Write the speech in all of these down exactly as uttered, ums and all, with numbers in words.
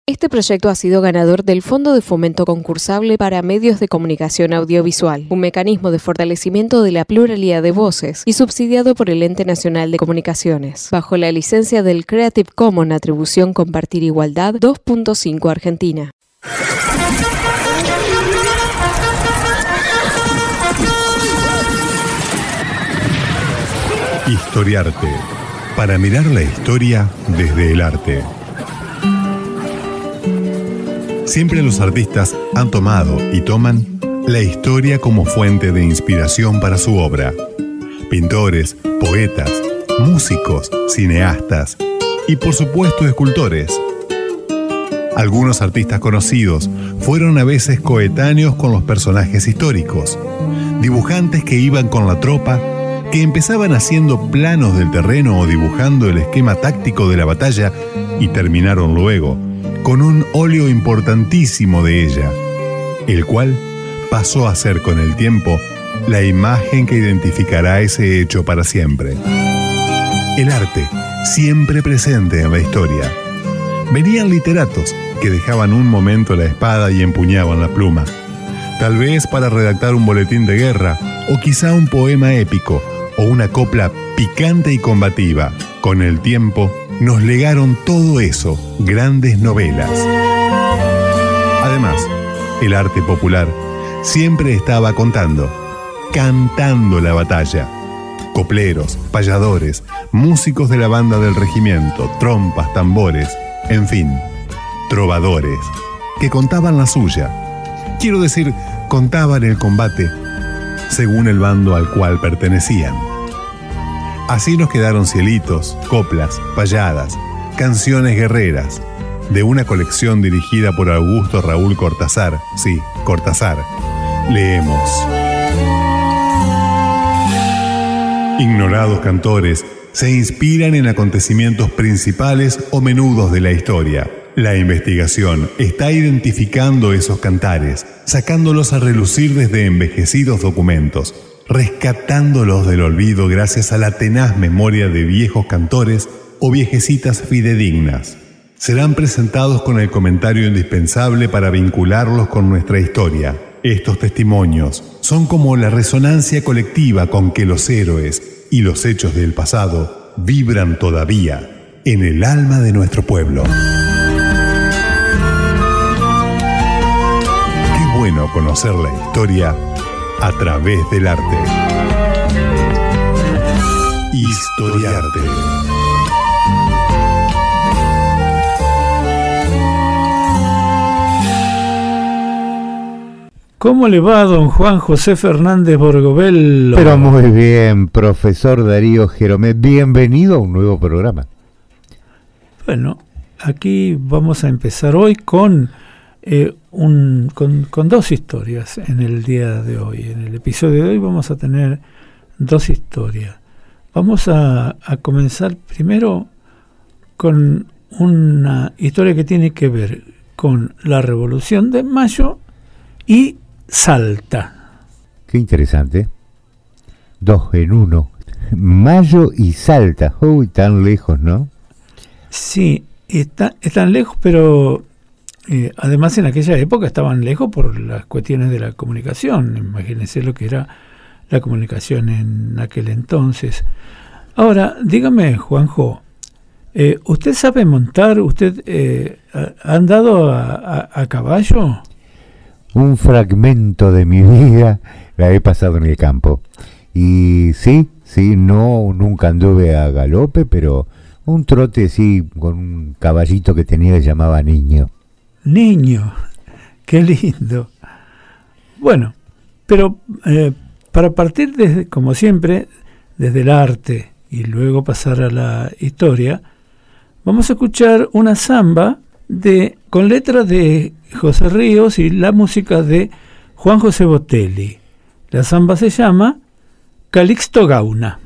Este proyecto ha sido ganador del Fondo de Fomento Concursable para Medios de Comunicación Audiovisual, un mecanismo de fortalecimiento de la pluralidad de voces y subsidiado por el Ente Nacional de Comunicaciones, bajo la licencia del Creative Commons Atribución Compartir Igualdad dos punto cinco Argentina. Historiarte, para mirar la historia desde el arte. Siempre los artistas han tomado y toman la historia como fuente de inspiración para su obra. Pintores, poetas, músicos, cineastas y por supuesto escultores. Algunos artistas conocidos fueron a veces coetáneos con los personajes históricos, dibujantes que iban con la tropa, que empezaban haciendo planos del terreno o dibujando el esquema táctico de la batalla y terminaron luego con un óleo importantísimo de ella, el cual pasó a ser con el tiempo la imagen que identificará ese hecho para siempre. El arte, siempre presente en la historia. Venían literatos que dejaban un momento la espada y empuñaban la pluma, tal vez para redactar un boletín de guerra o quizá un poema épico o una copla picante y combativa. Con el tiempo nos legaron todo eso, grandes novelas. Además, el arte popular siempre estaba contando, cantando la batalla. Copleros, payadores, músicos de la banda del regimiento, trompas, tambores, en fin, trovadores, que contaban la suya. Quiero decir, contaban el combate según el bando al cual pertenecían. Así nos quedaron cielitos, coplas, payadas, canciones guerreras, de una colección dirigida por Augusto Raúl Cortázar. Sí, Cortázar. Leemos. Ignorados cantores se inspiran en acontecimientos principales o menudos de la historia. La investigación está identificando esos cantares, sacándolos a relucir desde envejecidos documentos, rescatándolos del olvido gracias a la tenaz memoria de viejos cantores o viejecitas fidedignas. Serán presentados con el comentario indispensable para vincularlos con nuestra historia. Estos testimonios son como la resonancia colectiva con que los héroes y los hechos del pasado vibran todavía en el alma de nuestro pueblo. Qué bueno conocer la historia a través del arte. Historiarte. ¿Cómo le va, don Juan José Fernández Borgovelo? Pero muy bien, profesor Darío Jeromé. Bienvenido a un nuevo programa. Bueno, aquí vamos a empezar hoy con... Eh, un, con, con dos historias en el día de hoy. En el episodio de hoy vamos a tener dos historias. Vamos a, a comenzar primero con una historia que tiene que ver con la Revolución de Mayo y Salta. Qué interesante. Dos en uno. Mayo y Salta. Uy, tan lejos, ¿no? Sí, está, están lejos, pero... Eh, además en aquella época estaban lejos por las cuestiones de la comunicación. Imagínense lo que era la comunicación en aquel entonces. Ahora, dígame, Juanjo, eh, ¿usted sabe montar? ¿Usted eh, ha andado a, a, a caballo? Un fragmento de mi vida la he pasado en el campo. Y sí, sí, no, nunca anduve a galope, pero un trote sí, con un caballito que tenía que llamaba Niño. Niño, qué lindo. Bueno, pero eh, para partir desde, como siempre, desde el arte y luego pasar a la historia, vamos a escuchar una samba de con letra de José Ríos y la música de Juan José Botelli. La samba se llama Calixto Gauna.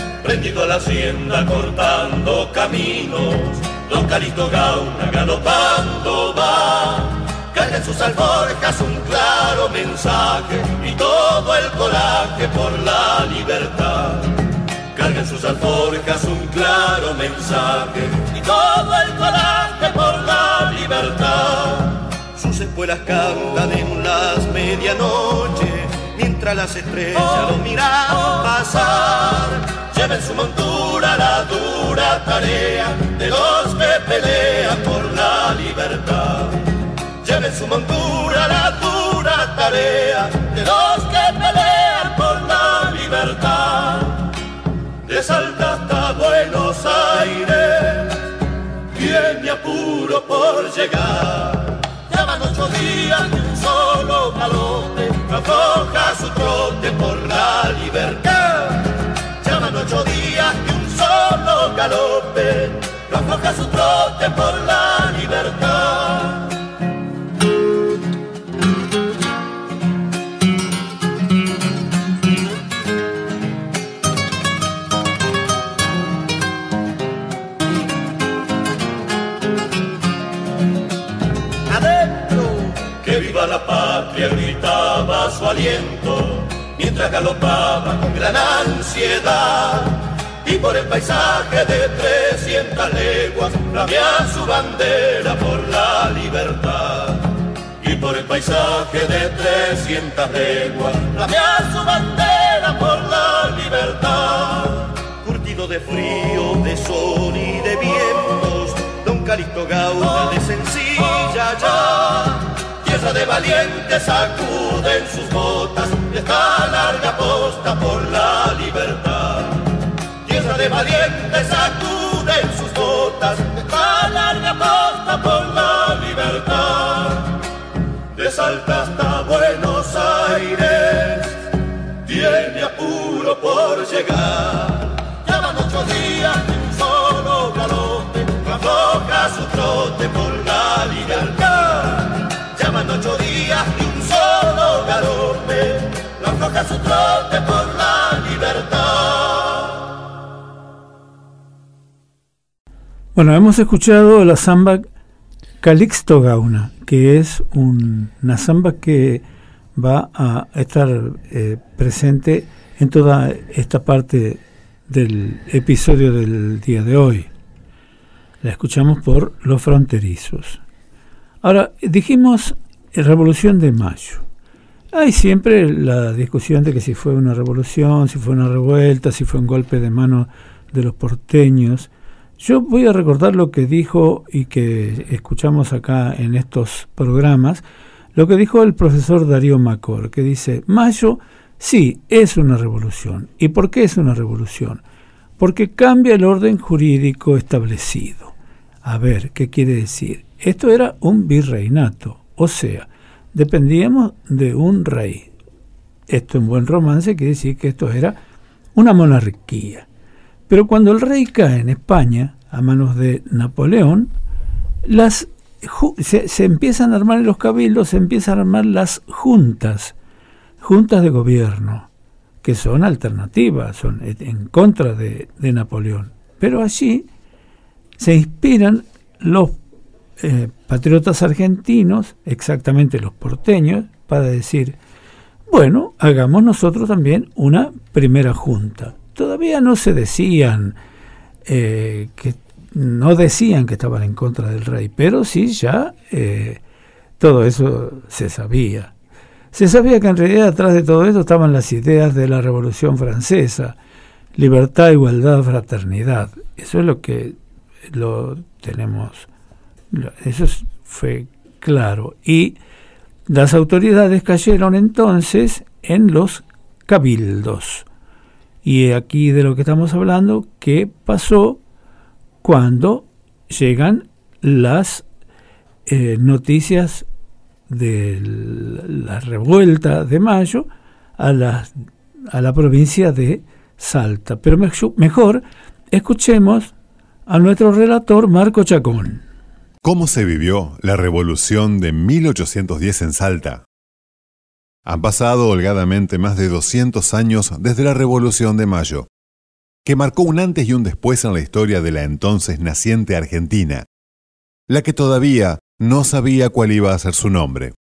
La hacienda cortando caminos, don Calixto Gauna galopaba en sus alforjas un claro mensaje y todo el coraje por la libertad. Carga en sus alforjas un claro mensaje y todo el coraje por la libertad. Sus espuelas cantan en las medianoche, mientras las estrellas lo miran pasar. Lleven su montura la dura tarea de los que pelean por la libertad. Lleven su montura la dura tarea de los que pelean por la libertad. De Salta hasta Buenos Aires tiene apuro por llegar. Ya van ocho días de un solo galope, afloja su trote por la libertad. Ya van ocho días de un solo galope, afloja su trote por la libertad. ¡Viva la patria! Gritaba su aliento mientras galopaba con gran ansiedad. Y por el paisaje de trescientas leguas flamea su bandera por la libertad. Y por el paisaje de trescientas leguas flamea su bandera por la libertad. Curtido de frío, de sol y de vientos, don Calixto Gauda de sencilla ya. Tierra de valientes sacuden sus botas de esta larga posta por la libertad. Tierra de valientes sacuden sus botas de esta larga posta por la libertad. De Salta hasta Buenos Aires tiene apuro por llegar. Ya van ocho días de un solo galope, que afloja su trote por la libertad. Llaman ocho días y un solo galope, lo afloja su trote por la libertad. Bueno, hemos escuchado la samba Calixto Gauna, que es un, una samba que va a estar eh, presente en toda esta parte del episodio del día de hoy. La escuchamos por Los Fronterizos. Ahora, dijimos Revolución de Mayo. Hay siempre la discusión de que si fue una revolución, si fue una revuelta, si fue un golpe de mano de los porteños. Yo voy a recordar lo que dijo y que escuchamos acá en estos programas, lo que dijo el profesor Darío Macor, que dice, Mayo sí es una revolución. ¿Y por qué es una revolución? Porque cambia el orden jurídico establecido. A ver, ¿qué quiere decir? Esto era un virreinato, o sea, dependíamos de un rey. Esto en buen romance quiere decir que esto era una monarquía. Pero cuando el rey cae en España, a manos de Napoleón, las se, se empiezan a armar en los cabildos, se empiezan a armar las juntas, juntas de gobierno, que son alternativas, son en contra de, de Napoleón. Pero allí se inspiran los Eh, patriotas argentinos, exactamente los porteños, para decir, bueno, hagamos nosotros también una primera junta. Todavía no se decían, eh, que no decían que estaban en contra del rey, pero sí ya eh, todo eso se sabía. Se sabía que en realidad atrás de todo eso estaban las ideas de la Revolución Francesa, libertad, igualdad, fraternidad. Eso es lo que lo tenemos. Eso fue claro. Y las autoridades cayeron entonces en los cabildos. Y aquí de lo que estamos hablando, ¿qué pasó cuando llegan las eh, noticias de la revuelta de Mayo a la, a la provincia de Salta? Pero me, mejor escuchemos a nuestro relator Marco Chacón. ¿Cómo se vivió la revolución de mil ochocientos diez en Salta? Han pasado holgadamente más de doscientos años desde la Revolución de Mayo, que marcó un antes y un después en la historia de la entonces naciente Argentina, la que todavía no sabía cuál iba a ser su nombre.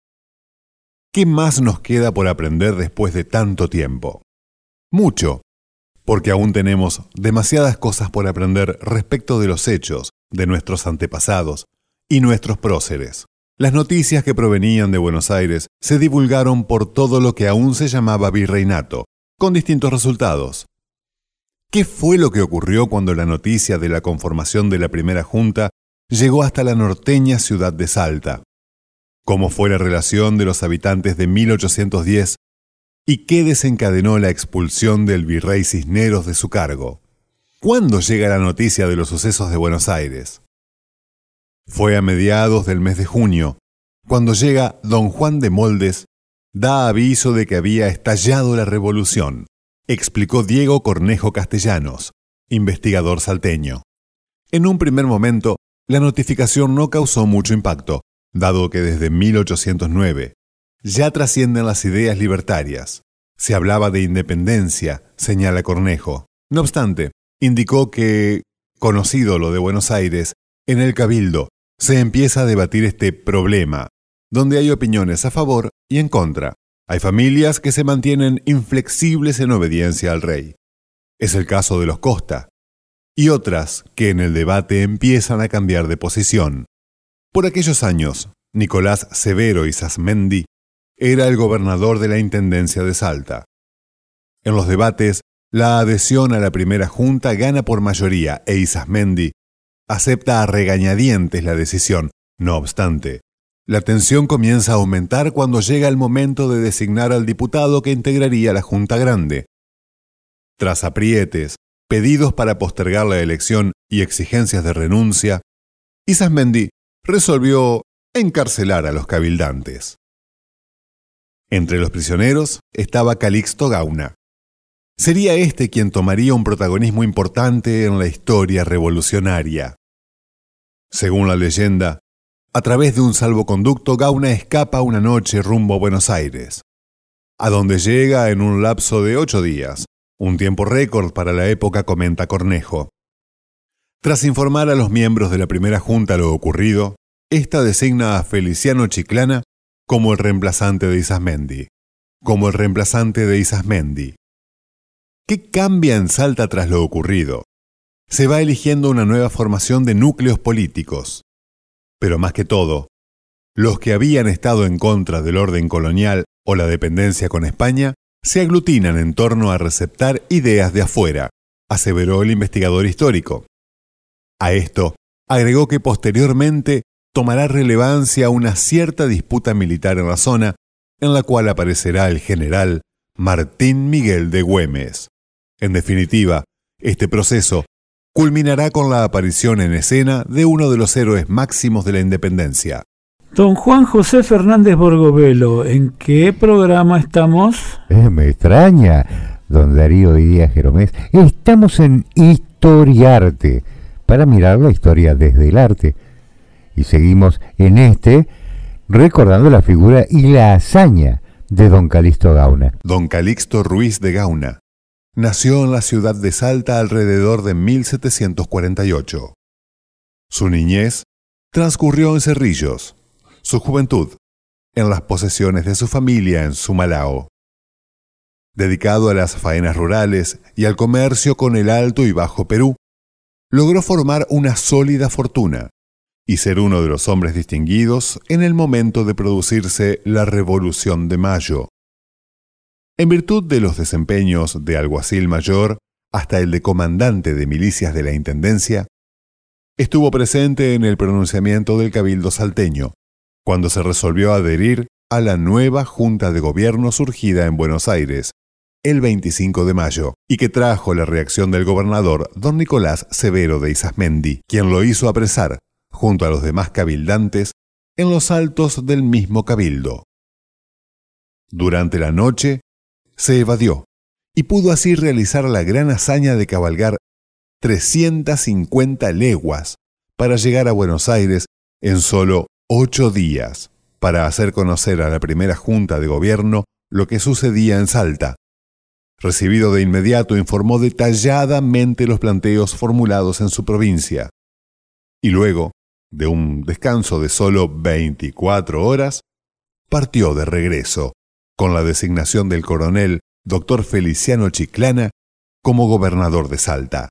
¿qué más nos queda por aprender después de tanto tiempo? Mucho, porque aún tenemos demasiadas cosas por aprender respecto de los hechos de nuestros antepasados y nuestros próceres. Las noticias que provenían de Buenos Aires se divulgaron por todo lo que aún se llamaba virreinato, con distintos resultados. ¿Qué fue lo que ocurrió cuando la noticia de la conformación de la primera junta llegó hasta la norteña ciudad de Salta? ¿Cómo fue la relación de los habitantes de mil ochocientos diez? ¿Y qué desencadenó la expulsión del virrey Cisneros de su cargo? ¿Cuándo llega la noticia de los sucesos de Buenos Aires? Fue a mediados del mes de junio, cuando llega don Juan de Moldes, da aviso de que había estallado la revolución, explicó Diego Cornejo Castellanos, investigador salteño. En un primer momento, la notificación no causó mucho impacto, dado que desde mil ochocientos nueve ya trascienden las ideas libertarias. Se hablaba de independencia, señala Cornejo. No obstante, indicó que, conocido lo de Buenos Aires, en el Cabildo se empieza a debatir este problema, donde hay opiniones a favor y en contra. Hay familias que se mantienen inflexibles en obediencia al rey. Es el caso de los Costa. Y otras que en el debate empiezan a cambiar de posición. Por aquellos años, Nicolás Severo Isasmendi era el gobernador de la Intendencia de Salta. En los debates, la adhesión a la primera junta gana por mayoría e Isasmendi acepta a regañadientes la decisión. No obstante, la tensión comienza a aumentar cuando llega el momento de designar al diputado que integraría la Junta Grande. Tras aprietes, pedidos para postergar la elección y exigencias de renuncia, Isasmendi resolvió encarcelar a los cabildantes. Entre los prisioneros estaba Calixto Gauna. Sería este quien tomaría un protagonismo importante en la historia revolucionaria. Según la leyenda, a través de un salvoconducto, Gauna escapa una noche rumbo a Buenos Aires, a donde llega en un lapso de ocho días, un tiempo récord para la época, comenta Cornejo. Tras informar a los miembros de la primera junta lo ocurrido, esta designa a Feliciano Chiclana como el reemplazante de Isasmendi. Como el reemplazante de Isasmendi. ¿Qué cambia en Salta tras lo ocurrido? Se va eligiendo una nueva formación de núcleos políticos. Pero más que todo, los que habían estado en contra del orden colonial o la dependencia con España se aglutinan en torno a receptar ideas de afuera, aseveró el investigador histórico. A esto agregó que posteriormente tomará relevancia una cierta disputa militar en la zona, en la cual aparecerá el general Martín Miguel de Güemes. En definitiva, este proceso culminará con la aparición en escena de uno de los héroes máximos de la independencia. Don Juan José Fernández Borgovelo, ¿en qué programa estamos? Eh, me extraña, don Darío Díaz Jeromés. Estamos en Historiarte, para mirar la historia desde el arte. Y seguimos en este, recordando la figura y la hazaña de don Calixto Gauna. Don Calixto Ruiz de Gauna nació en la ciudad de Salta alrededor de mil setecientos cuarenta y ocho. Su niñez transcurrió en Cerrillos, su juventud en las posesiones de su familia en Sumalao. Dedicado a las faenas rurales y al comercio con el Alto y Bajo Perú, logró formar una sólida fortuna y ser uno de los hombres distinguidos en el momento de producirse la Revolución de Mayo. En virtud de los desempeños de alguacil mayor hasta el de comandante de milicias de la Intendencia, estuvo presente en el pronunciamiento del Cabildo salteño, cuando se resolvió adherir a la nueva Junta de Gobierno surgida en Buenos Aires el veinticinco de mayo, y que trajo la reacción del gobernador don Nicolás Severo de Isasmendi, quien lo hizo apresar, junto a los demás cabildantes, en los altos del mismo cabildo. Durante la noche, se evadió, y pudo así realizar la gran hazaña de cabalgar trescientas cincuenta leguas para llegar a Buenos Aires en solo ocho días, para hacer conocer a la primera Junta de Gobierno lo que sucedía en Salta. Recibido de inmediato, informó detalladamente los planteos formulados en su provincia. Y luego, de un descanso de solo veinticuatro horas, partió de regreso, con la designación del coronel doctor Feliciano Chiclana como gobernador de Salta.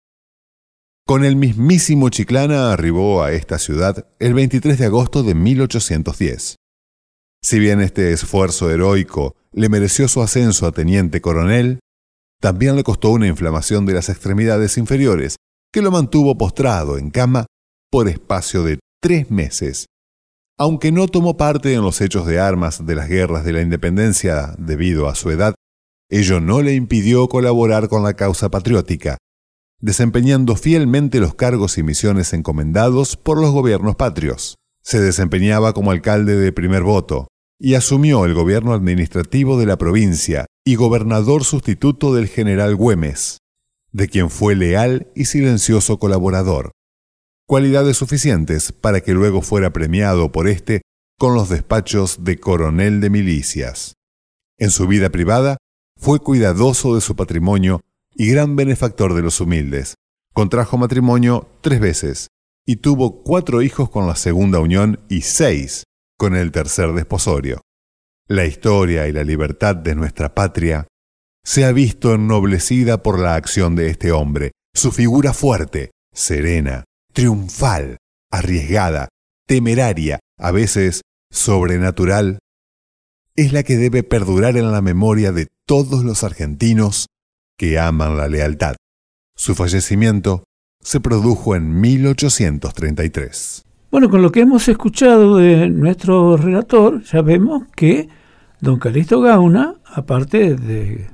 Con el mismísimo Chiclana arribó a esta ciudad el veintitrés de agosto de mil ochocientos diez. Si bien este esfuerzo heroico le mereció su ascenso a teniente coronel, también le costó una inflamación de las extremidades inferiores que lo mantuvo postrado en cama por espacio de tres meses. Aunque no tomó parte en los hechos de armas de las guerras de la independencia debido a su edad, ello no le impidió colaborar con la causa patriótica, desempeñando fielmente los cargos y misiones encomendados por los gobiernos patrios. Se desempeñaba como alcalde de primer voto y asumió el gobierno administrativo de la provincia y gobernador sustituto del general Güemes, de quien fue leal y silencioso colaborador, cualidades suficientes para que luego fuera premiado por éste con los despachos de coronel de milicias. En su vida privada, fue cuidadoso de su patrimonio y gran benefactor de los humildes. Contrajo matrimonio tres veces y tuvo cuatro hijos con la segunda unión y seis con el tercer desposorio. La historia y la libertad de nuestra patria se ha visto ennoblecida por la acción de este hombre. Su figura fuerte, serena, triunfal, arriesgada, temeraria, a veces sobrenatural, es la que debe perdurar en la memoria de todos los argentinos que aman la lealtad. Su fallecimiento se produjo en mil ochocientos treinta y tres. Bueno, con lo que hemos escuchado de nuestro relator, ya vemos que don Calixto Gauna, aparte de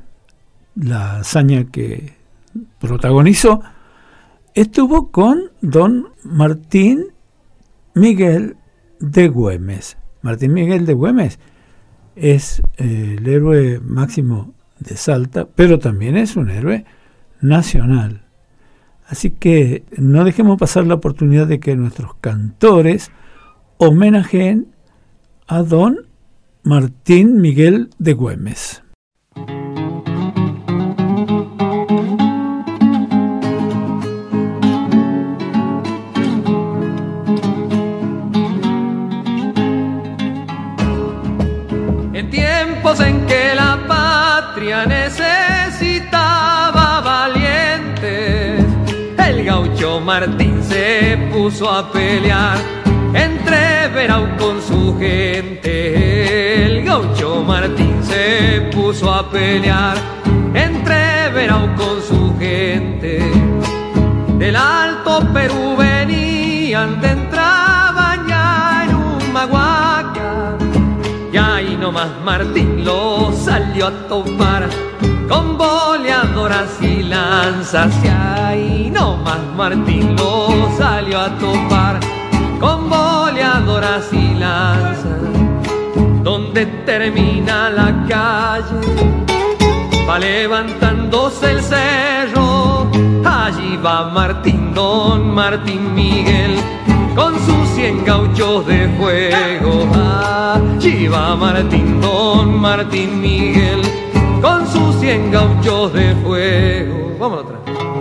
la hazaña que protagonizó, estuvo con don Martín Miguel de Güemes. Martín Miguel de Güemes es eh, el héroe máximo de Salta, pero también es un héroe nacional. Así que no dejemos pasar la oportunidad de que nuestros cantores homenajeen a don Martín Miguel de Güemes. En tiempos en que la patria necesitaba valientes, el gaucho Martín se puso a pelear entre Verao con su gente. El gaucho Martín se puso a pelear entre Verao con su gente. Del Alto Perú venían, de entraban ya en Humahuaca, y ahí nomás Martín lo salió a topar con boleadoras y lanzas. Y ahí nomás Martín lo salió a topar con boleadoras y lanzas. Donde termina la calle va levantándose el cerro, allí va Martín, don Martín Miguel, con sus cien gauchos de fuego. Allí va Martín, don Martín Miguel, con sus cien gauchos de fuego. Vamos otra.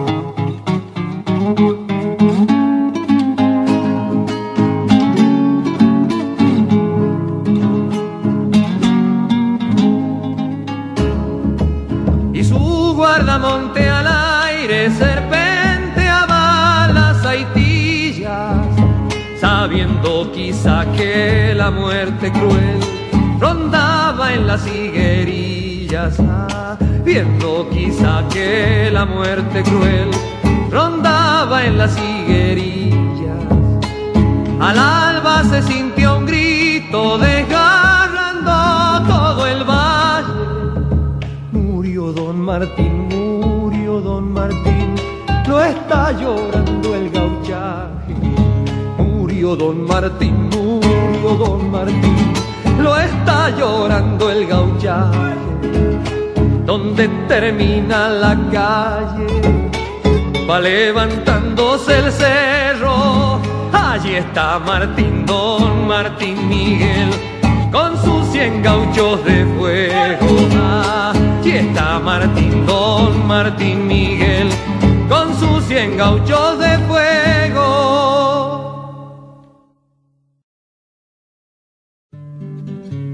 Y su guardamonte al aire serpenteaba las aitillas, sabiendo quizá que la muerte cruel rondaba en las higuerillas, sabiendo quizá que la muerte cruel rondaba en las higuerillas. Al alba se sintió un grito desgarrando todo el valle. Murió don Martín, murió don Martín, lo está llorando el gauchaje. Murió don Martín, murió don Martín, lo está llorando el gauchaje. Donde termina la calle va levantándose el cerro, allí está Martín, don Martín Miguel, con sus cien gauchos de fuego. Allí está Martín, don Martín Miguel, con sus cien gauchos de fuego.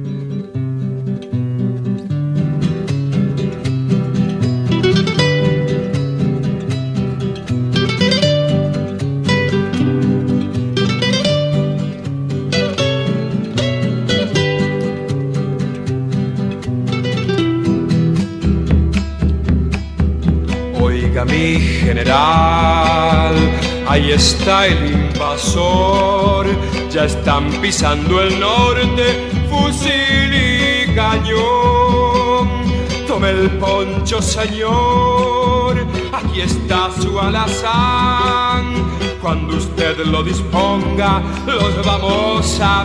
mi general, ahí está el invasor, ya están pisando el norte, fusil y cañón. Tome el poncho, señor, aquí está su alazán. Cuando usted lo disponga, los vamos a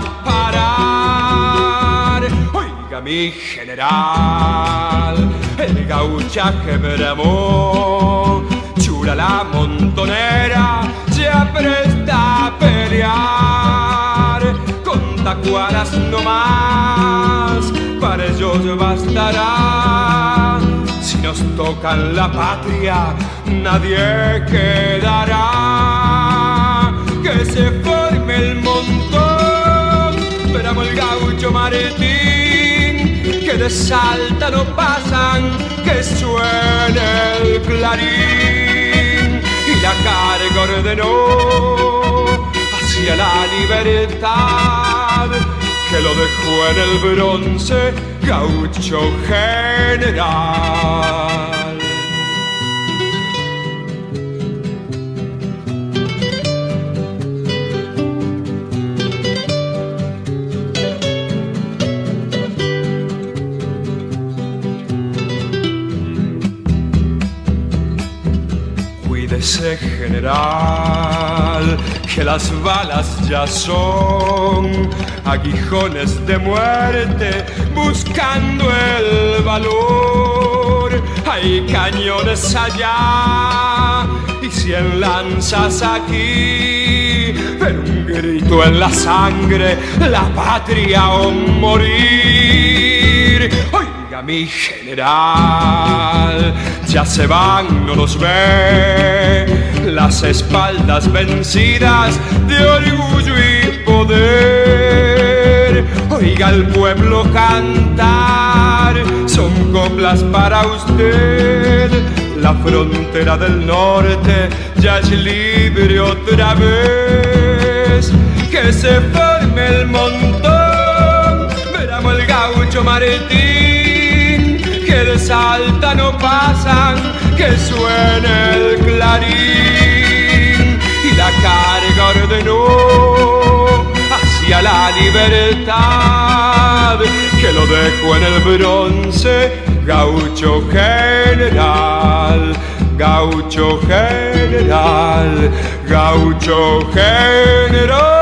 parar. Oiga, mi general, el gauchaje bramó, chura la montonera, se apresta a pelear. Con tacuaras no más, para ellos bastará. Si nos tocan la patria, nadie quedará. Que se forme el montón, veramos el gaucho Martín, que de Salta no pasan, que suene el clarín. Y la carga ordenó hacia la libertad, que lo dejó en el bronce gaucho general. Cuídese, general, que las balas ya son aguijones de muerte buscando el valor. Hay cañones allá y cien lanzas aquí, pero un grito en la sangre, la patria o morir. Oiga, mi general, ya se van, no los ve, las espaldas vencidas de orgullo y poder. Oiga al pueblo cantar, son coplas para usted. La frontera del norte ya es libre otra vez. Que se forme el montón, veramos el gaucho Martín, que de Salta no pasan, que suene el clarín. Y la carga ordenó hacia la libertad, que lo dejó en el bronce gaucho general, gaucho general, gaucho general.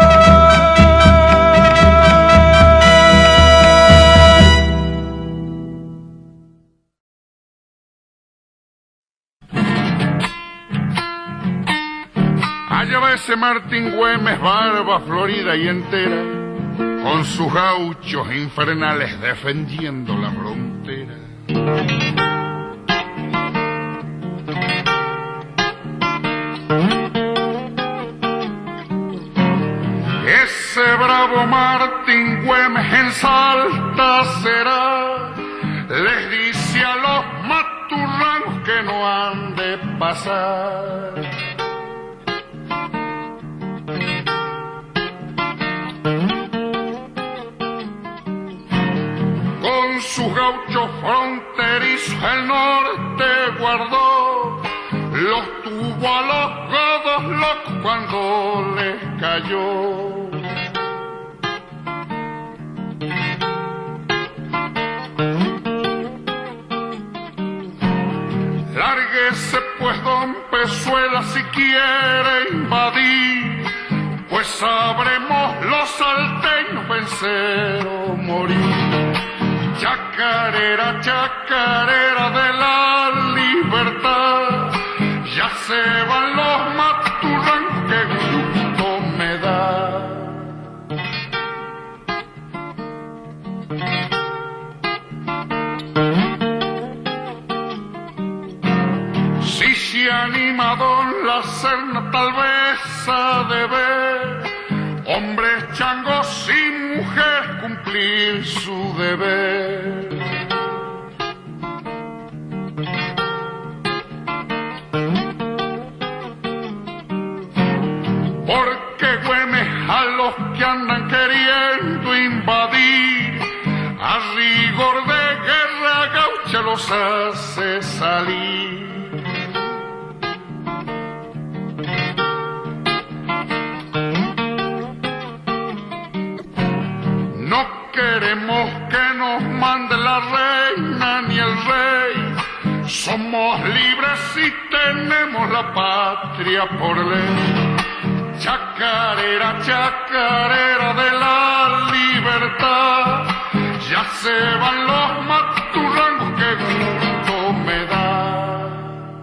Allá va ese Martín Güemes, barba florida y entera, con sus gauchos infernales defendiendo la frontera. Ese bravo Martín Güemes en Salta será, les dice a los maturranos que no han de pasar. Con sus gauchos fronterizos el norte guardó, los tuvo a los godos locos cuando les cayó. Lárguese pues don Pezuela si quiere invadir, pues sabremos los salteños vencer o morir. Chacarera, chacarera de la libertad, ya se van los maturranos, que gusto me da. Si se anima don La Serna, tal vez ha de ver hombres changos y mujeres cumplir su deber. Porque Güemes a los que andan queriendo invadir, a rigor de guerra gaucha los hace salir. que nos mande la reina ni el rey. Somos libres y tenemos la patria por ley. Chacarera, chacarera de la libertad, ya se van los maturrangos, que gusto me da.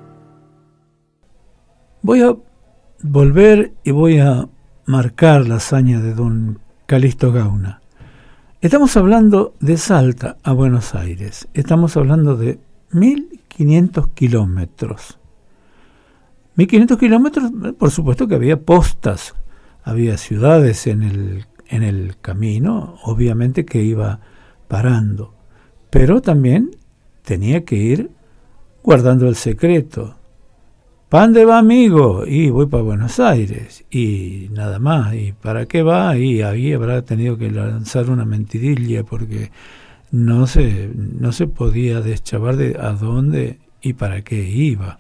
Voy a volver y voy a marcar la hazaña de don Calixto Gauna. Estamos hablando de Salta a Buenos Aires. Estamos hablando de mil quinientos kilómetros. mil quinientos kilómetros, por supuesto que había postas, había ciudades en el, en el camino, obviamente que iba parando, pero también tenía que ir guardando el secreto. ¿Para dónde va, amigo? Y voy para Buenos Aires, y nada más. ¿Y para qué va? Y ahí habrá tenido que lanzar una mentirilla porque no se, no se podía deschavar de a dónde y para qué iba.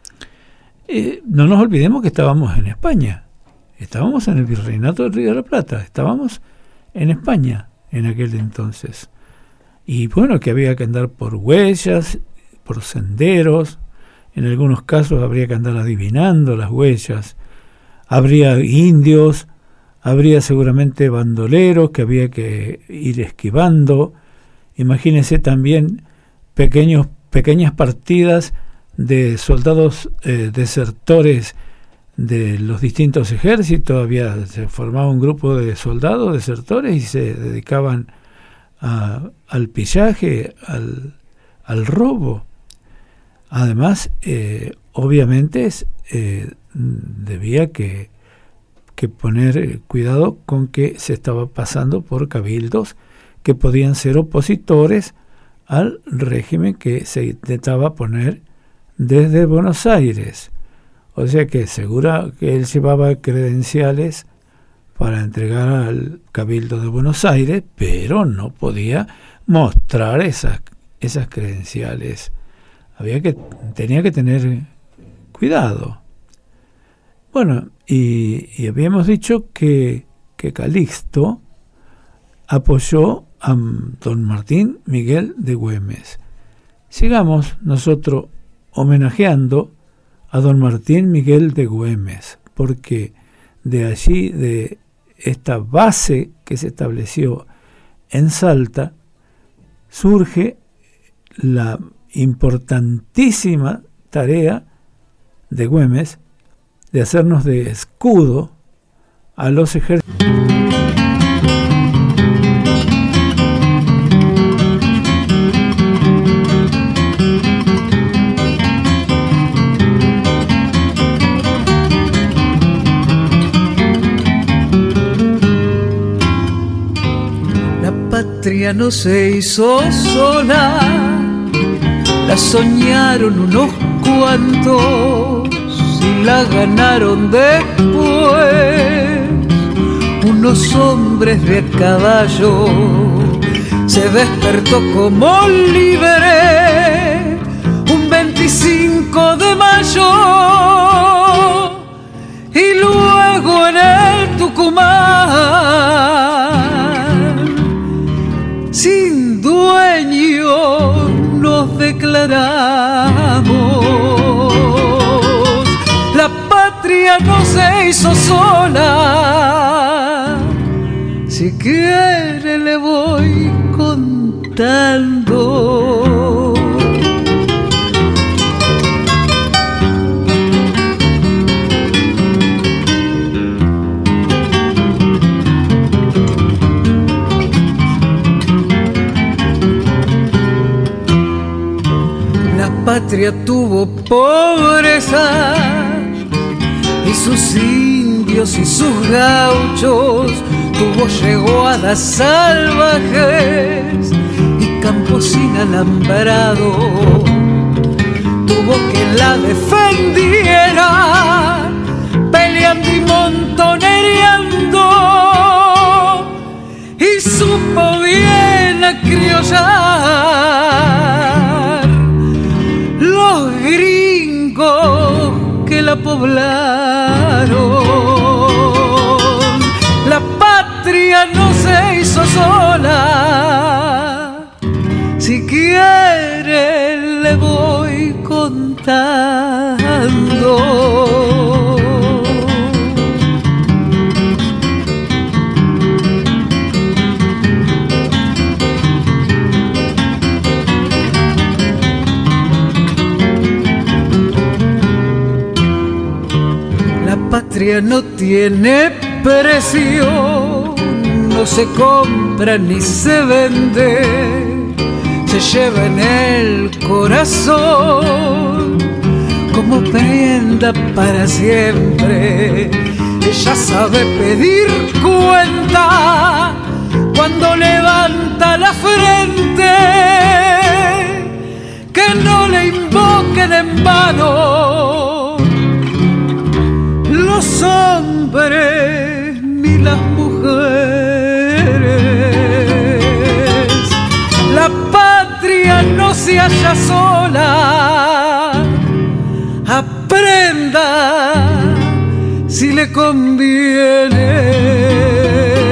Eh, no nos olvidemos que estábamos en España, estábamos en el Virreinato del Río de la Plata, estábamos en España en aquel entonces. Y bueno, que había que andar por huellas, por senderos, en algunos casos habría que andar adivinando las huellas, habría indios, habría seguramente bandoleros que había que ir esquivando. Imagínense también pequeños, pequeñas partidas de soldados eh, desertores de los distintos ejércitos. Había, se formaba un grupo de soldados desertores y se dedicaban a, al pillaje, al, al robo. Además, eh, obviamente eh, debía que, que poner cuidado con que se estaba pasando por cabildos que podían ser opositores al régimen que se intentaba poner desde Buenos Aires. O sea que segura que él llevaba credenciales para entregar al Cabildo de Buenos Aires, pero no podía mostrar esas, esas credenciales. Había que, tenía que tener cuidado. Bueno, y, y habíamos dicho que, que Calixto apoyó a don Martín Miguel de Güemes. Sigamos nosotros homenajeando a don Martín Miguel de Güemes, porque de allí, de esta base que se estableció en Salta, surge la importantísima tarea de Güemes de hacernos de escudo a los ejércitos. La patria no se hizo sola, la soñaron unos cuantos y la ganaron después. Unos hombres de a caballo, se despertó como libre un veinticinco de mayo, y luego en el Tucumán sin dueño nos declaramos. La patria no se hizo sola, si quiere le voy contando. La patria tuvo pobreza y sus indios y sus gauchos, tuvo yeguadas salvajes y campos sin alambrado, tuvo que la defendiera peleando y montonereando, y supo bien acriollar los gringos que la poblaron. La patria no se hizo sola, gritando. La patria no tiene precio, no se compra ni se vende, se lleva en el corazón como prenda para siempre. Ella sabe pedir cuenta cuando levanta la frente, que no le invoquen en vano los hombres ni las mujeres. La patria no se halla sola, aprenda si le conviene.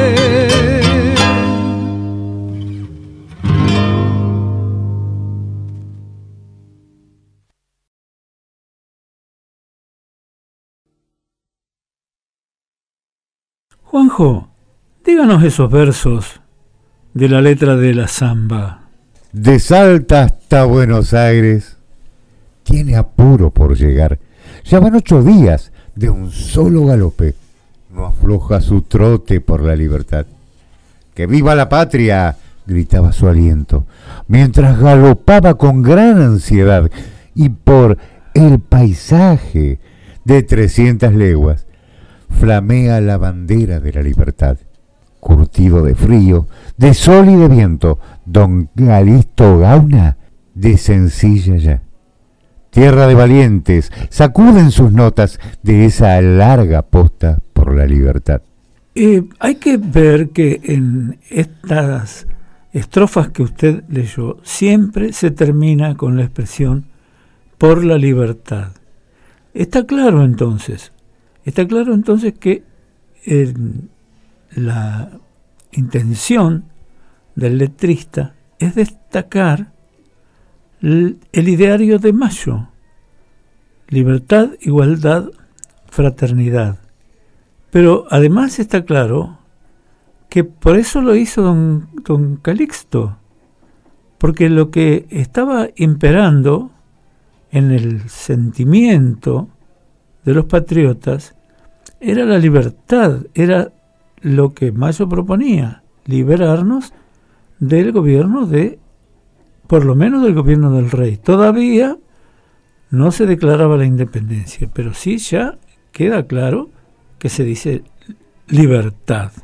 Juanjo, díganos esos versos de la letra de la samba. De Salta hasta Buenos Aires tiene apuro por llegar. Ya van ocho días de un solo galope. No afloja su trote por la libertad. ¡Que viva la patria!, gritaba su aliento, mientras galopaba con gran ansiedad. Y por el paisaje de trescientas leguas flamea la bandera de la libertad. Curtido de frío, de sol y de viento, don Galisto Gauna de sencilla ya. Tierra de valientes, sacuden sus notas de esa larga posta por la libertad. Eh, hay que ver que en estas estrofas que usted leyó siempre se termina con la expresión por la libertad. Está claro entonces, está claro entonces que eh, la intención del letrista es destacar el, el ideario de Mayo: libertad, igualdad, fraternidad. Pero además está claro que por eso lo hizo don, don Calixto, porque lo que estaba imperando en el sentimiento de los patriotas era la libertad, era lo que Mayo proponía: liberarnos del gobierno de, por lo menos del gobierno del rey. Todavía no se declaraba la independencia, pero sí ya queda claro que se dice libertad.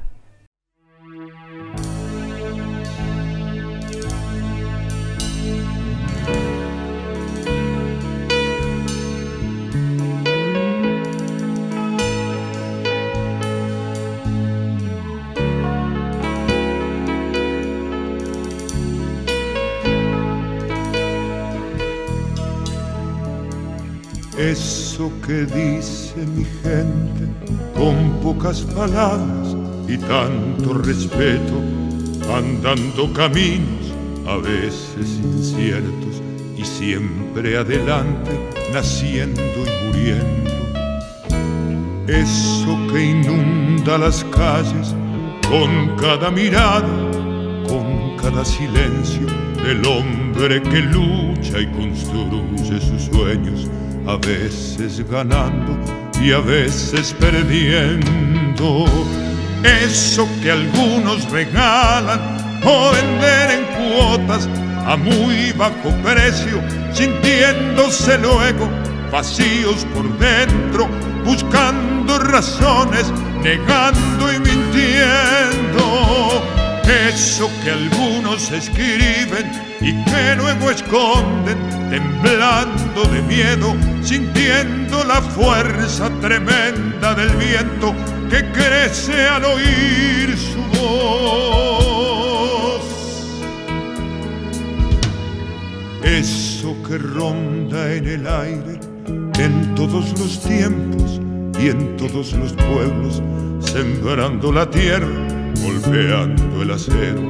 Eso que dice mi gente con pocas palabras y tanto respeto, andando caminos a veces inciertos y siempre adelante, naciendo y muriendo. Eso que inunda las calles con cada mirada, con cada silencio del hombre que lucha y construye sus sueños, a veces ganando y a veces perdiendo. Eso que algunos regalan o venden en cuotas a muy bajo precio, sintiéndose luego vacíos por dentro, buscando razones, negando y mintiendo. Eso que algunos escriben y que luego esconden, temblando de miedo, sintiendo la fuerza tremenda del viento que crece al oír su voz. Eso que ronda en el aire en todos los tiempos y en todos los pueblos, sembrando la tierra, golpeando el acero,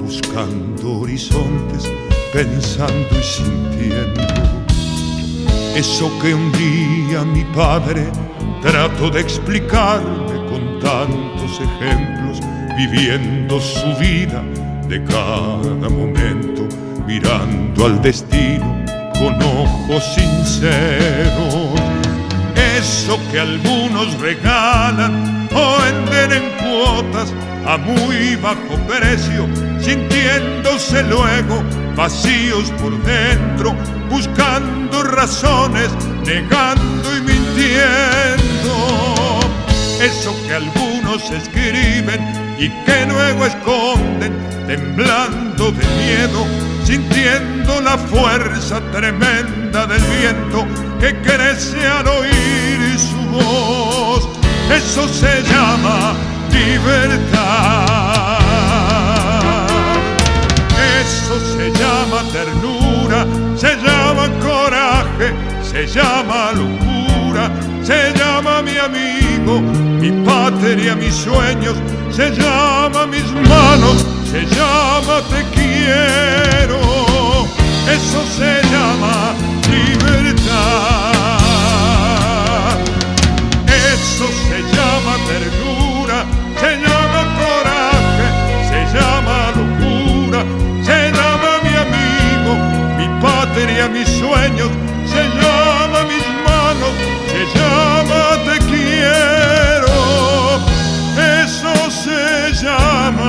buscando horizontes, pensando y sintiendo. Eso que un día mi padre trató de explicarme con tantos ejemplos, viviendo su vida de cada momento, mirando al destino con ojos sinceros. Eso que algunos regalan o venden en cuotas a muy bajo precio, sintiéndose luego vacíos por dentro, buscando razones, negando y mintiendo. Eso que algunos escriben y que luego esconden, temblando de miedo, sintiendo la fuerza tremenda del viento que crece al oír su voz. Eso se llama libertad. Eso se llama ternura, se llama coraje, se llama locura, se llama mi amigo, mi patria, mis sueños, se llama mis manos, se llama te quiero. Eso se llama libertad. Eso se llama ternura, se llama coraje, se llama locura, se llama mi amigo, mi patria, mis sueños, se llama mis manos, se llama te quiero. Eso se llama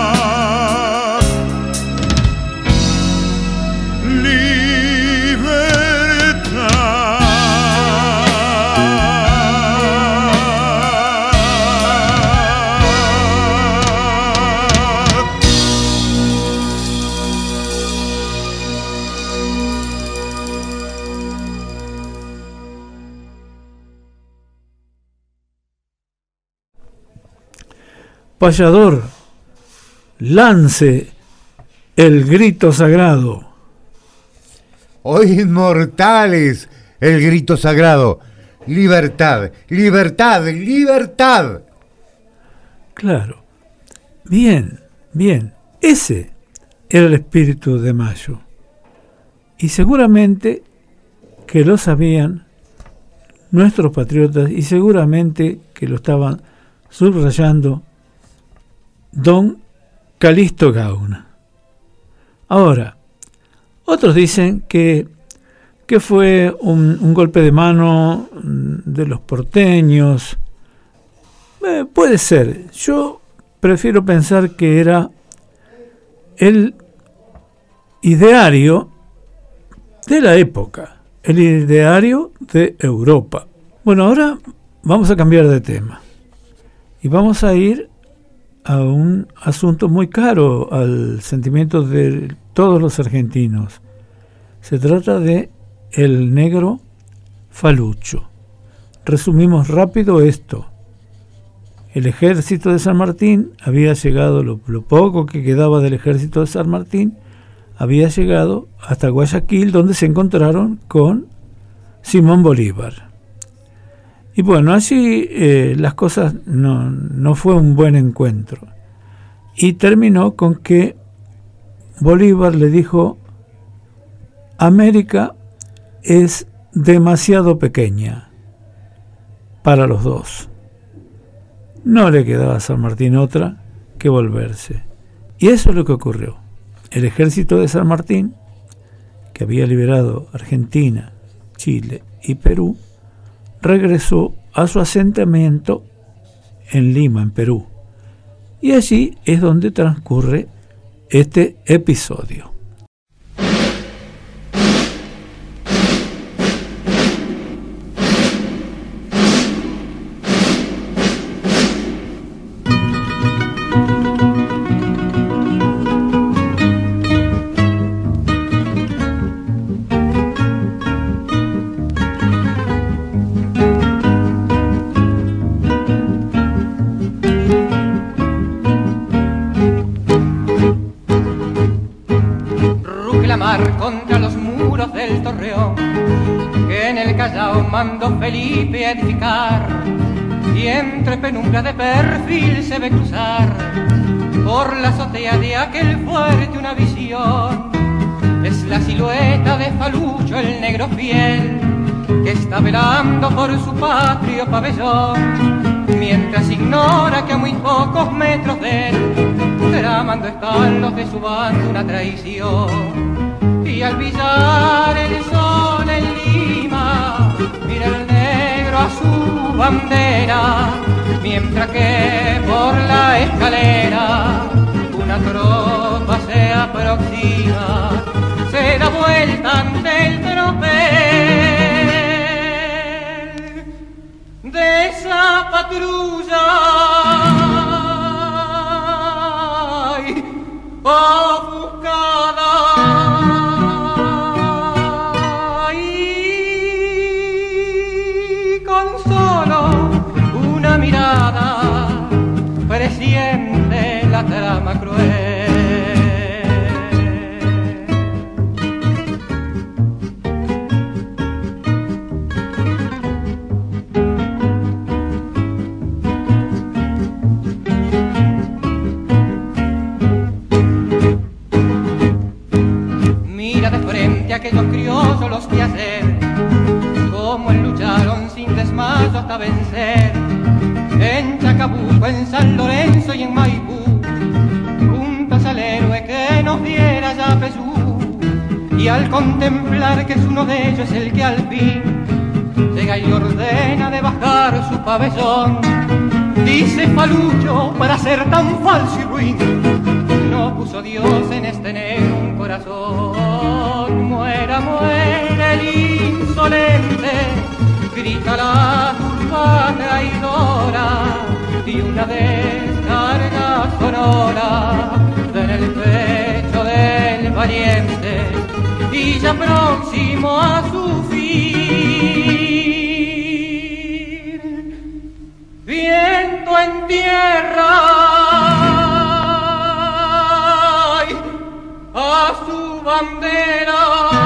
Payador, lance el grito sagrado. Oíd, mortales, el grito sagrado. Libertad, libertad, libertad. Claro. Bien, bien. Ese era el espíritu de Mayo. Y seguramente que lo sabían nuestros patriotas y seguramente que lo estaban subrayando don Calixto Gauna. Ahora, otros dicen que, que fue un, un golpe de mano de los porteños. Eh, puede ser. Yo prefiero pensar que era el ideario de la época, el ideario de Europa. Bueno, ahora vamos a cambiar de tema y vamos a ir a un asunto muy caro al sentimiento de todos los argentinos. Se trata de el negro Falucho. Resumimos rápido esto. El ejército de San Martín había llegado, lo, lo poco que quedaba del ejército de San Martín, había llegado hasta Guayaquil, donde se encontraron con Simón Bolívar. Y bueno, allí eh, las cosas no, no fue un buen encuentro. Y terminó con que Bolívar le dijo: América es demasiado pequeña para los dos. No le quedaba a San Martín otra que volverse. Y eso es lo que ocurrió. El ejército de San Martín, que había liberado Argentina, Chile y Perú, regresó a su asentamiento en Lima, en Perú. Y allí es donde transcurre este episodio. Contra los muros del Torreón que en el Callao mandó Felipe a edificar, y entre penumbra de perfil se ve cruzar por la azotea de aquel fuerte una visión. Es la silueta de Falucho, el negro fiel, que está velando por su patrio pabellón, mientras ignora que a muy pocos metros de él, tramando están los de su bando una traición. Y al brillar el sol en Lima, mira el negro a su bandera, mientras que por la escalera una tropa se aproxima, se da vuelta ante el tropel de esa patrulla ay, ofuscada, y con solo una mirada presiente la trama cruel. Mira de frente a aquellos criollos los que hacer, como lucharon sin desmayo hasta vencer, en Chacabuco, en San Lorenzo y en Maipú, juntos al héroe que nos diera Yapeyú. Y al contemplar que es uno de ellos el que al fin llega y ordena de bajar su pabellón, dice Falucho para ser tan falso y ruin, no puso Dios en este negro un corazón. Muera, muera el insolente, grita la turba traidora, y una descarga sonora en el pecho del valiente, y ya próximo a su fin, viento en tierra a su bandera.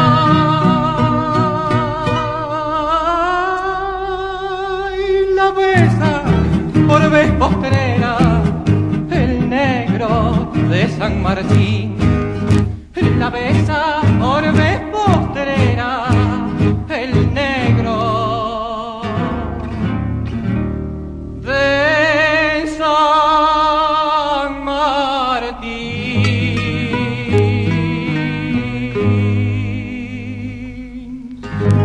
Por vez postrera el negro de San Martín, la besa por vez postrera el negro de San Martín.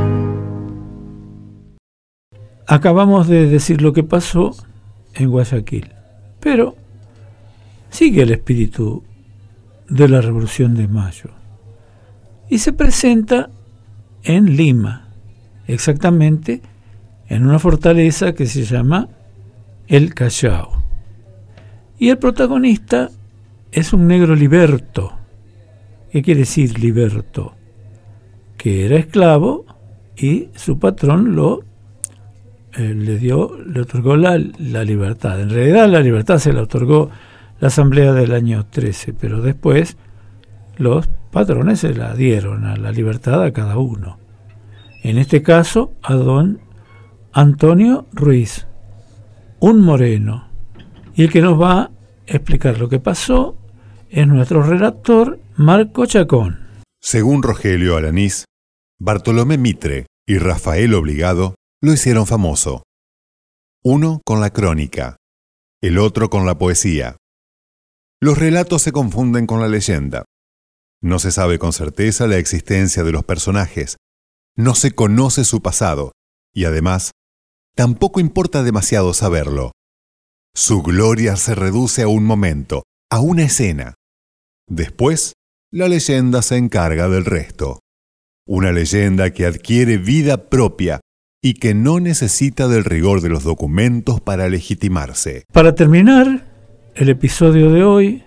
Acabamos de decir lo que pasó en Guayaquil, pero sigue el espíritu de la Revolución de Mayo y se presenta en Lima, exactamente en una fortaleza que se llama El Callao, y el protagonista es un negro liberto. ¿Qué quiere decir liberto? Que era esclavo y su patrón lo Eh, le dio, le otorgó la, la libertad. En realidad la libertad se la otorgó la asamblea del año trece, pero después los patrones se la dieron a la libertad a cada uno. En este caso a don Antonio Ruiz, un moreno, y el que nos va a explicar lo que pasó es nuestro relator Marco Chacón. Según Rogelio Alanís, Bartolomé Mitre y Rafael Obligado lo hicieron famoso. Uno con la crónica, el otro con la poesía. Los relatos se confunden con la leyenda. No se sabe con certeza la existencia de los personajes, no se conoce su pasado, y además, tampoco importa demasiado saberlo. Su gloria se reduce a un momento, a una escena. Después, la leyenda se encarga del resto. Una leyenda que adquiere vida propia y que no necesita del rigor de los documentos para legitimarse. Para terminar el episodio de hoy,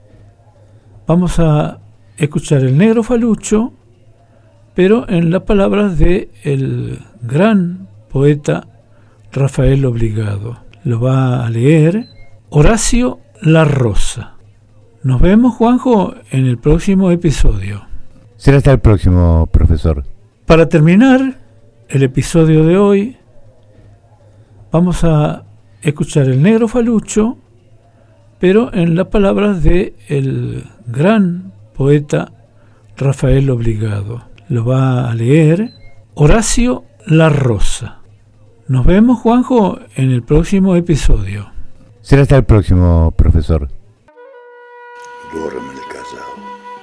vamos a escuchar El Negro Falucho, pero en las palabras de el gran poeta Rafael Obligado. Lo va a leer Horacio La Rosa. Nos vemos, Juanjo, en el próximo episodio. Será hasta el próximo, profesor. Para terminar el episodio de hoy, vamos a escuchar El Negro Falucho, pero en las palabras de el gran poeta Rafael Obligado. Lo va a leer Horacio La Rosa. Nos vemos, Juanjo, en el próximo episodio. Será hasta el próximo, profesor. Duerme el Callao.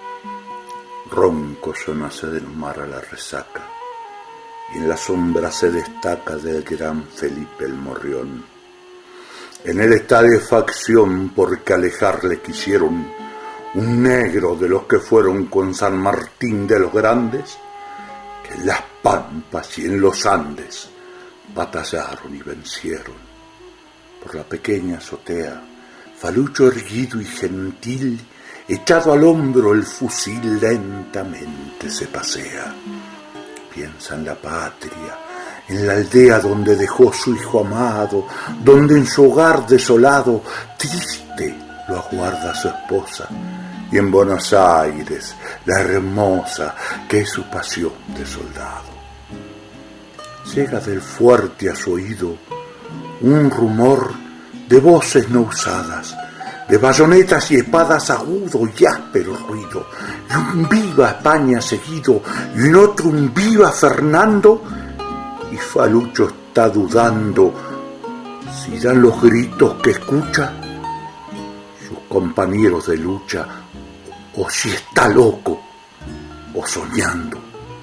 Ronco sonase del mar a la resaca, y en la sombra se destaca del gran Felipe el Morrión. En él está de facción porque alejarle quisieron un negro de los que fueron con San Martín de los Grandes, que en las Pampas y en los Andes batallaron y vencieron. Por la pequeña azotea, Falucho erguido y gentil, echado al hombro el fusil, lentamente se pasea. Piensa en la patria, en la aldea donde dejó su hijo amado, donde en su hogar desolado, triste, lo aguarda su esposa, y en Buenos Aires, la hermosa, que es su pasión de soldado. Llega del fuerte a su oído un rumor de voces no usadas, de bayonetas y espadas agudo y áspero ruido, y un viva España seguido, y en otro un viva Fernando, y Falucho está dudando si dan los gritos que escucha sus compañeros de lucha, o si está loco o soñando.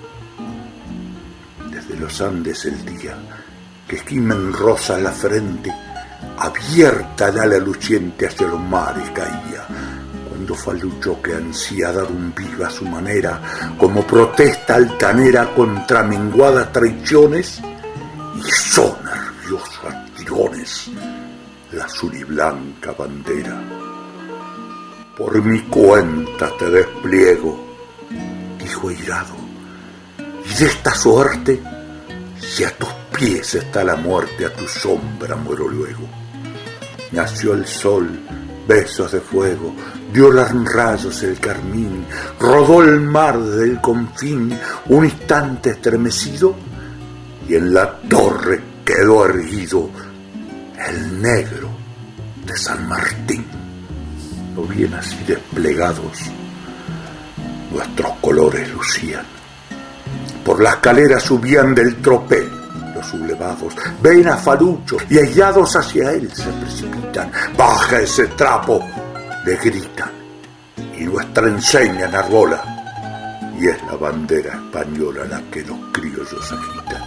Desde los Andes el día que gimen rosa la frente, abierta el ala luciente hacia los mares caía, cuando Falucho, que ansía dar un viva a su manera, como protesta altanera contra menguadas traiciones, hizo nervioso a tirones la azul y blanca bandera. Por mi cuenta te despliego, dijo airado, y de esta suerte, si a tus pies está la muerte, a tu sombra muero luego. Nació el sol, besos de fuego, dio las rayos el carmín, rodó el mar desde el confín, un instante estremecido, y en la torre quedó erguido el negro de San Martín. No bien así desplegados, nuestros colores lucían. Por la escalera subían del tropel los sublevados, ven a Falucho y aislados hacia él se precipitan. Baja ese trapo, le gritan, y nuestra enseña enarbola, y es la bandera española la que los criollos agitan.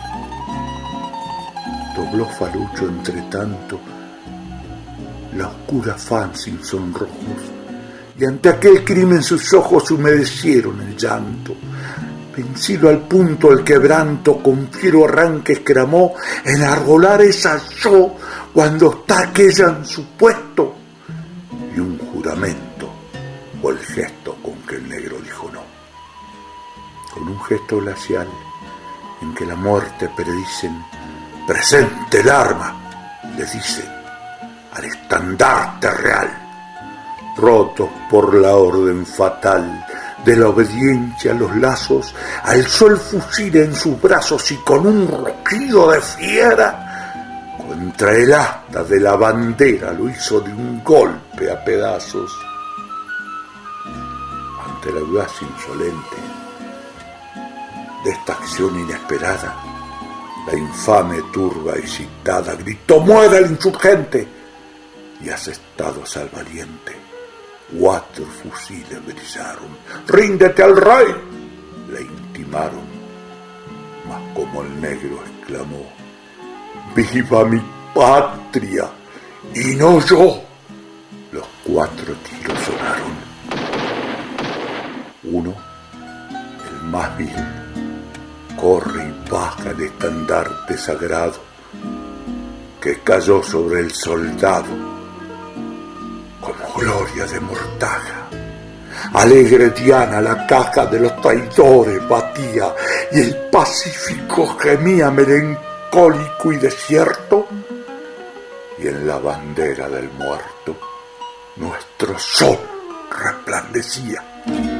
Dobló Falucho entre tanto la oscura faz sin sonrojos, y ante aquel crimen sus ojos humedecieron el llanto. Vencido al punto el quebranto, con fiero arranque exclamó, enarbolar esa yo cuando está aquella en su puesto, y un juramento o el gesto con que el negro dijo no. Con un gesto glacial en que la muerte predicen, presente el arma, le dicen al estandarte real, rotos por la orden fatal de la obediencia a los lazos, alzó el fusil en sus brazos y con un rugido de fiera contra el asta de la bandera lo hizo de un golpe a pedazos. Ante la audaz insolente de esta acción inesperada, la infame turba excitada gritó: ¡muera el insurgente! Y asestados al valiente, cuatro fusiles brillaron. ¡Ríndete al rey!, le intimaron. Mas como el negro exclamó: ¡viva mi patria y no yo!, los cuatro tiros sonaron. Uno, el más vil, corre y baja el estandarte sagrado que cayó sobre el soldado como gloria de mortaja. Alegre Diana la caja de los traidores batía, y el Pacífico gemía melancólico y desierto, y en la bandera del muerto nuestro sol resplandecía.